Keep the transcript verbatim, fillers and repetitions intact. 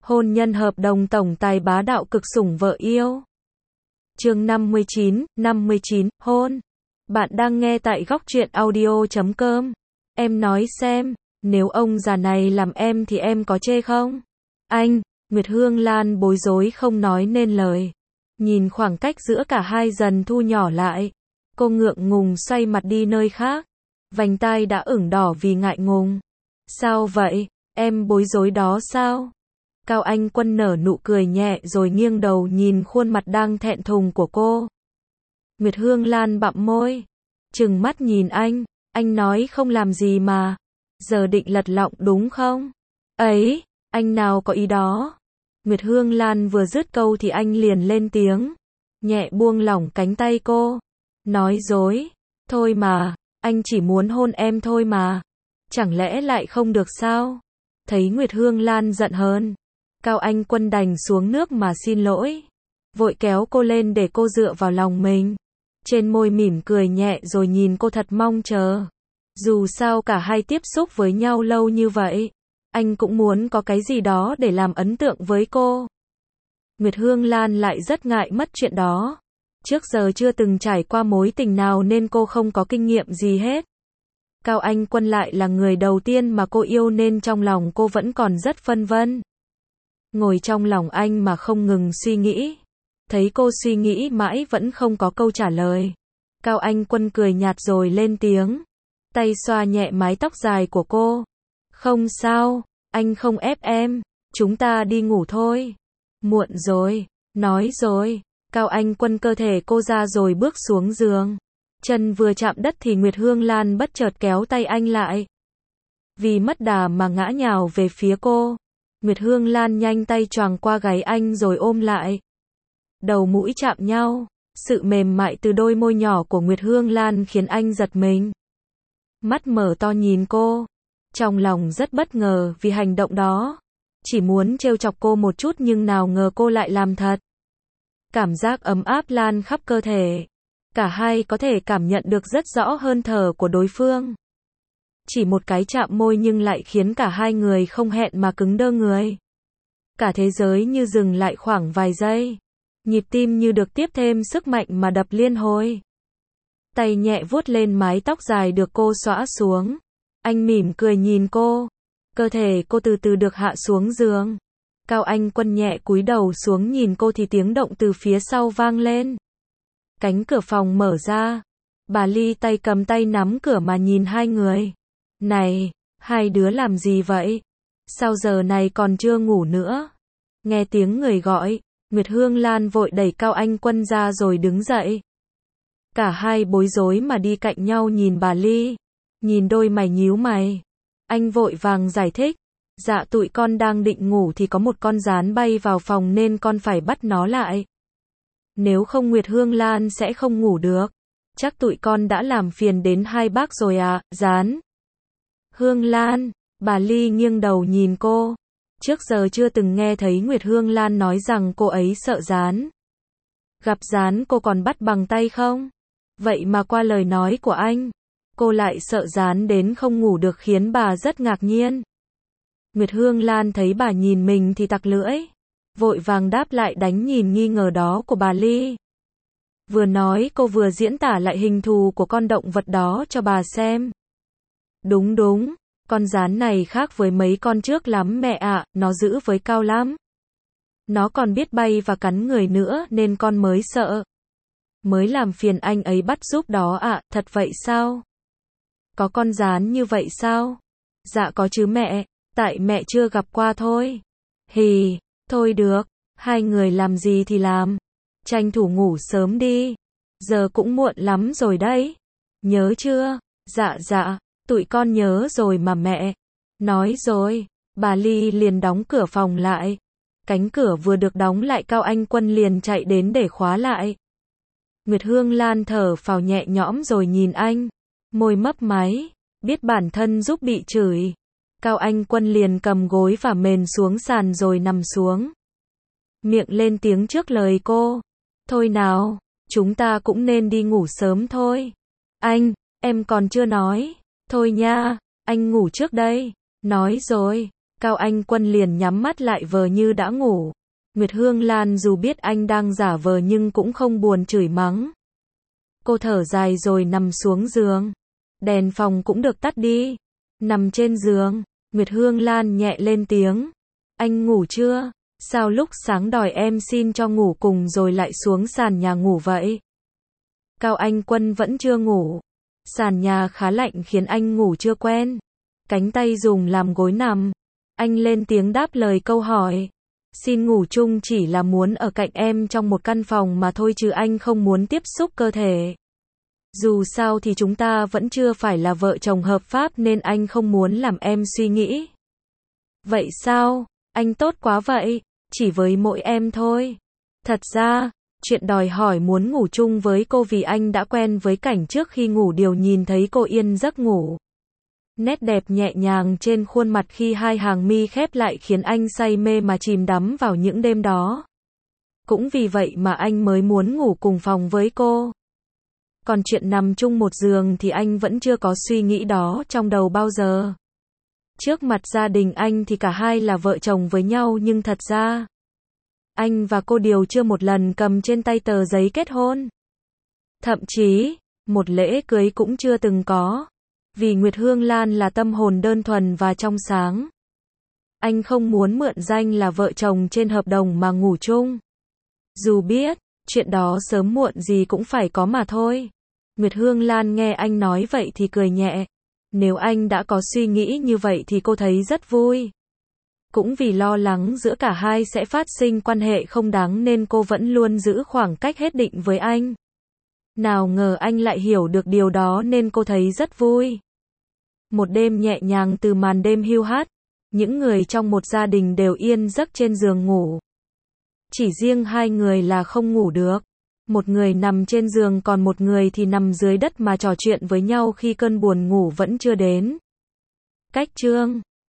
Hôn nhân hợp đồng tổng tài bá đạo cực sủng vợ yêu. Chương năm mươi chín, năm mươi chín, hôn. Bạn đang nghe tại góc truyện audio chấm com. Em nói xem, nếu ông già này làm em thì em có chê không? Anh, Nguyệt Hương Lan bối rối không nói nên lời. Nhìn khoảng cách giữa cả hai dần thu nhỏ lại. Cô ngượng ngùng xoay mặt đi nơi khác. Vành tai đã ửng đỏ vì ngại ngùng. Sao vậy? Em bối rối đó sao? Cao Anh Quân nở nụ cười nhẹ rồi nghiêng đầu nhìn khuôn mặt đang thẹn thùng của cô. Nguyệt Hương Lan bặm môi, trừng mắt nhìn anh, anh nói không làm gì mà, giờ định lật lọng đúng không? Ấy, anh nào có ý đó. Nguyệt Hương Lan vừa dứt câu thì anh liền lên tiếng, nhẹ buông lỏng cánh tay cô, nói dối, thôi mà, anh chỉ muốn hôn em thôi mà, chẳng lẽ lại không được sao? Thấy Nguyệt Hương Lan giận hơn, Cao Anh Quân đành xuống nước mà xin lỗi, vội kéo cô lên để cô dựa vào lòng mình. Trên môi mỉm cười nhẹ rồi nhìn cô thật mong chờ. Dù sao cả hai tiếp xúc với nhau lâu như vậy, anh cũng muốn có cái gì đó để làm ấn tượng với cô. Nguyệt Hương Lan lại rất ngại mất chuyện đó. Trước giờ chưa từng trải qua mối tình nào nên cô không có kinh nghiệm gì hết. Cao Anh Quân lại là người đầu tiên mà cô yêu nên trong lòng cô vẫn còn rất phân vân. Ngồi trong lòng anh mà không ngừng suy nghĩ. Thấy cô suy nghĩ mãi vẫn không có câu trả lời. Cao Anh Quân cười nhạt rồi lên tiếng. Tay xoa nhẹ mái tóc dài của cô. Không sao, anh không ép em. Chúng ta đi ngủ thôi. Muộn rồi, nói rồi. Cao Anh Quân cơ thể cô ra rồi bước xuống giường. Chân vừa chạm đất thì Nguyệt Hương Lan bất chợt kéo tay anh lại. Vì mất đà mà ngã nhào về phía cô. Nguyệt Hương Lan nhanh tay choàng qua gáy anh rồi ôm lại. Đầu mũi chạm nhau, sự mềm mại từ đôi môi nhỏ của Nguyệt Hương Lan khiến anh giật mình. Mắt mở to nhìn cô, trong lòng rất bất ngờ vì hành động đó. Chỉ muốn trêu chọc cô một chút nhưng nào ngờ cô lại làm thật. Cảm giác ấm áp lan khắp cơ thể. Cả hai có thể cảm nhận được rất rõ hơi thở của đối phương. Chỉ một cái chạm môi nhưng lại khiến cả hai người không hẹn mà cứng đơ người. Cả thế giới như dừng lại khoảng vài giây. Nhịp tim như được tiếp thêm sức mạnh mà đập liên hồi. Tay nhẹ vuốt lên mái tóc dài được cô xõa xuống. Anh mỉm cười nhìn cô. Cơ thể cô từ từ được hạ xuống giường. Cao Anh Quân nhẹ cúi đầu xuống nhìn cô thì tiếng động từ phía sau vang lên. Cánh cửa phòng mở ra. Bà Ly tay cầm tay nắm cửa mà nhìn hai người. Này, hai đứa làm gì vậy? Sao giờ này còn chưa ngủ nữa? Nghe tiếng người gọi, Nguyệt Hương Lan vội đẩy Cao Anh Quân ra rồi đứng dậy. Cả hai bối rối mà đi cạnh nhau nhìn bà Ly. Nhìn đôi mày nhíu mày. Anh vội vàng giải thích. Dạ tụi con đang định ngủ thì có một con gián bay vào phòng nên con phải bắt nó lại. Nếu không Nguyệt Hương Lan sẽ không ngủ được. Chắc tụi con đã làm phiền đến hai bác rồi à, gián. Hương Lan, bà Ly nghiêng đầu nhìn cô. Trước giờ chưa từng nghe thấy Nguyệt Hương Lan nói rằng cô ấy sợ gián. Gặp gián cô còn bắt bằng tay không? Vậy mà qua lời nói của anh, cô lại sợ gián đến không ngủ được khiến bà rất ngạc nhiên. Nguyệt Hương Lan thấy bà nhìn mình thì tặc lưỡi. Vội vàng đáp lại đánh nhìn nghi ngờ đó của bà Ly. Vừa nói cô vừa diễn tả lại hình thù của con động vật đó cho bà xem. Đúng đúng, con gián này khác với mấy con trước lắm mẹ ạ, nó dữ với cao lắm. Nó còn biết bay và cắn người nữa nên con mới sợ. Mới làm phiền anh ấy bắt giúp đó ạ, thật vậy sao? Có con gián như vậy sao? Dạ có chứ mẹ, tại mẹ chưa gặp qua thôi. Hì, thôi được, hai người làm gì thì làm. Tranh thủ ngủ sớm đi. Giờ cũng muộn lắm rồi đấy. Nhớ chưa? Dạ dạ. Tụi con nhớ rồi mà mẹ. Nói rồi, bà Ly liền đóng cửa phòng lại. Cánh cửa vừa được đóng lại Cao Anh Quân liền chạy đến để khóa lại. Nguyệt Hương Lan thở phào nhẹ nhõm rồi nhìn anh. Môi mấp máy, biết bản thân giúp bị chửi. Cao Anh Quân liền cầm gối và mền xuống sàn rồi nằm xuống. Miệng lên tiếng trước lời cô. Thôi nào, chúng ta cũng nên đi ngủ sớm thôi. Anh, em còn chưa nói. Thôi nha, anh ngủ trước đây. Nói rồi, Cao Anh Quân liền nhắm mắt lại vờ như đã ngủ. Nguyệt Hương Lan dù biết anh đang giả vờ nhưng cũng không buồn chửi mắng. Cô thở dài rồi nằm xuống giường. Đèn phòng cũng được tắt đi. Nằm trên giường, Nguyệt Hương Lan nhẹ lên tiếng. Anh ngủ chưa? Sao lúc sáng đòi em xin cho ngủ cùng rồi lại xuống sàn nhà ngủ vậy? Cao Anh Quân vẫn chưa ngủ. Sàn nhà khá lạnh khiến anh ngủ chưa quen. Cánh tay dùng làm gối nằm. Anh lên tiếng đáp lời câu hỏi. Xin ngủ chung chỉ là muốn ở cạnh em trong một căn phòng mà thôi chứ anh không muốn tiếp xúc cơ thể. Dù sao thì chúng ta vẫn chưa phải là vợ chồng hợp pháp nên anh không muốn làm em suy nghĩ. Vậy sao? Anh tốt quá vậy. Chỉ với mỗi em thôi. Thật ra, chuyện đòi hỏi muốn ngủ chung với cô vì anh đã quen với cảnh trước khi ngủ đều nhìn thấy cô yên giấc ngủ. Nét đẹp nhẹ nhàng trên khuôn mặt khi hai hàng mi khép lại khiến anh say mê mà chìm đắm vào những đêm đó. Cũng vì vậy mà anh mới muốn ngủ cùng phòng với cô. Còn chuyện nằm chung một giường thì anh vẫn chưa có suy nghĩ đó trong đầu bao giờ. Trước mặt gia đình anh thì cả hai là vợ chồng với nhau nhưng thật ra anh và cô đều chưa một lần cầm trên tay tờ giấy kết hôn. Thậm chí, một lễ cưới cũng chưa từng có. Vì Nguyệt Hương Lan là tâm hồn đơn thuần và trong sáng. Anh không muốn mượn danh là vợ chồng trên hợp đồng mà ngủ chung. Dù biết, chuyện đó sớm muộn gì cũng phải có mà thôi. Nguyệt Hương Lan nghe anh nói vậy thì cười nhẹ. Nếu anh đã có suy nghĩ như vậy thì cô thấy rất vui. Cũng vì lo lắng giữa cả hai sẽ phát sinh quan hệ không đáng nên cô vẫn luôn giữ khoảng cách hết định với anh. Nào ngờ anh lại hiểu được điều đó nên cô thấy rất vui. Một đêm nhẹ nhàng từ màn đêm hiu hắt, những người trong một gia đình đều yên giấc trên giường ngủ. Chỉ riêng hai người là không ngủ được. Một người nằm trên giường còn một người thì nằm dưới đất mà trò chuyện với nhau khi cơn buồn ngủ vẫn chưa đến. Cách chương